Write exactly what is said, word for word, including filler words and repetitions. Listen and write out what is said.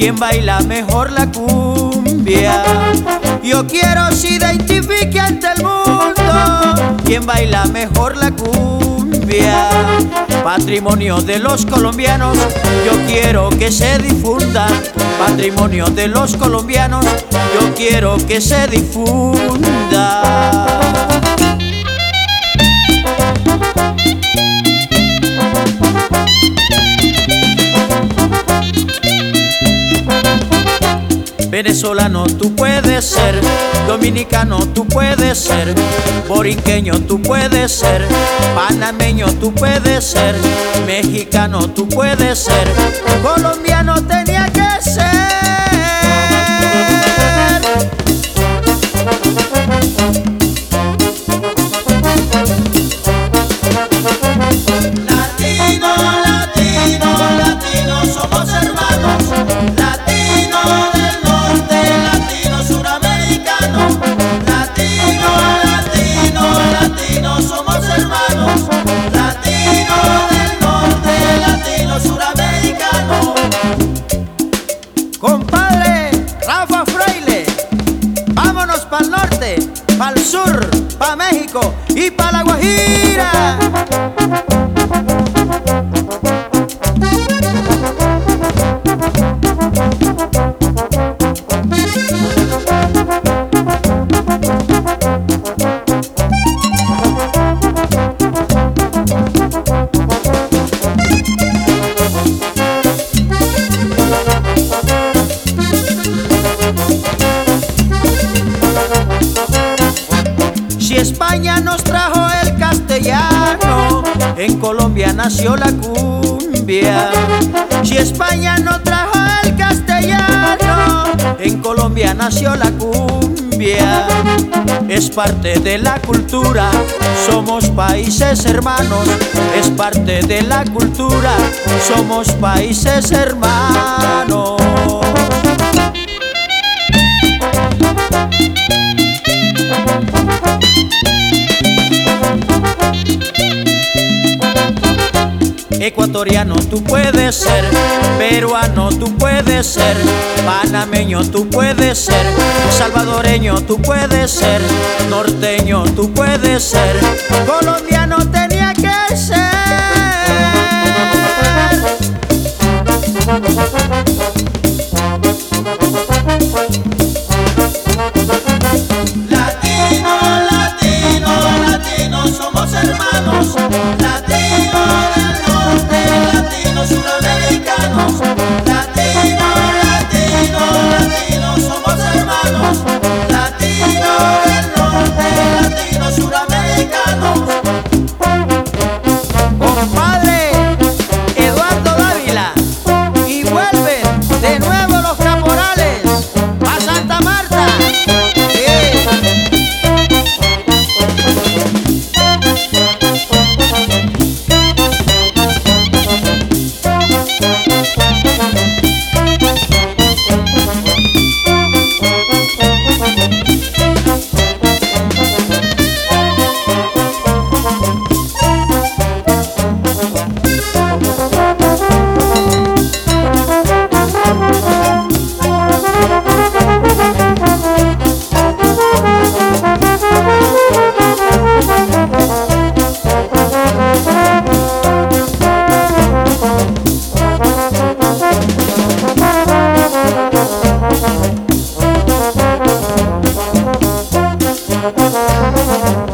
¿quién baila mejor la cumbia? Yo quiero se identifique ante el mundo, ¿quién baila mejor la cumbia? Patrimonio de los colombianos, yo quiero que se difunda. Patrimonio de los colombianos, yo quiero que se difunda. Venezolano tú puedes ser, dominicano tú puedes ser, borinqueño tú puedes ser, panameño tú puedes ser, mexicano tú puedes ser, colombiano tenía que ser. Latino, latino, latino, somos hermanos. Latino del norte, latino suramericano. Latino, latino, latino, somos hermanos. Latino del norte, latino suramericano. Compadre Rafa Fraile, vámonos pa'l norte, pa'l sur, pa' México y pa' la Guajira. Si España nos trajo el castellano, en Colombia nació la cumbia. Si España nos trajo el castellano, en Colombia nació la cumbia. Es parte de la cultura, somos países hermanos. Es parte de la cultura, somos países hermanos. Ecuatoriano tú puedes ser, peruano tú puedes ser, panameño tú puedes ser, salvadoreño tú puedes ser, norteño tú puedes ser, colombiano tenía que ser. Latino, latino, latino, somos hermanos. Latino del norte, latino suramericanos. Latino, latino, latino, somos hermanos. Latino del norte, latino suramericanos. Compadre Eduardo Dávila, y vuelven de nuevo los caporales a Santa Marta. Thank you.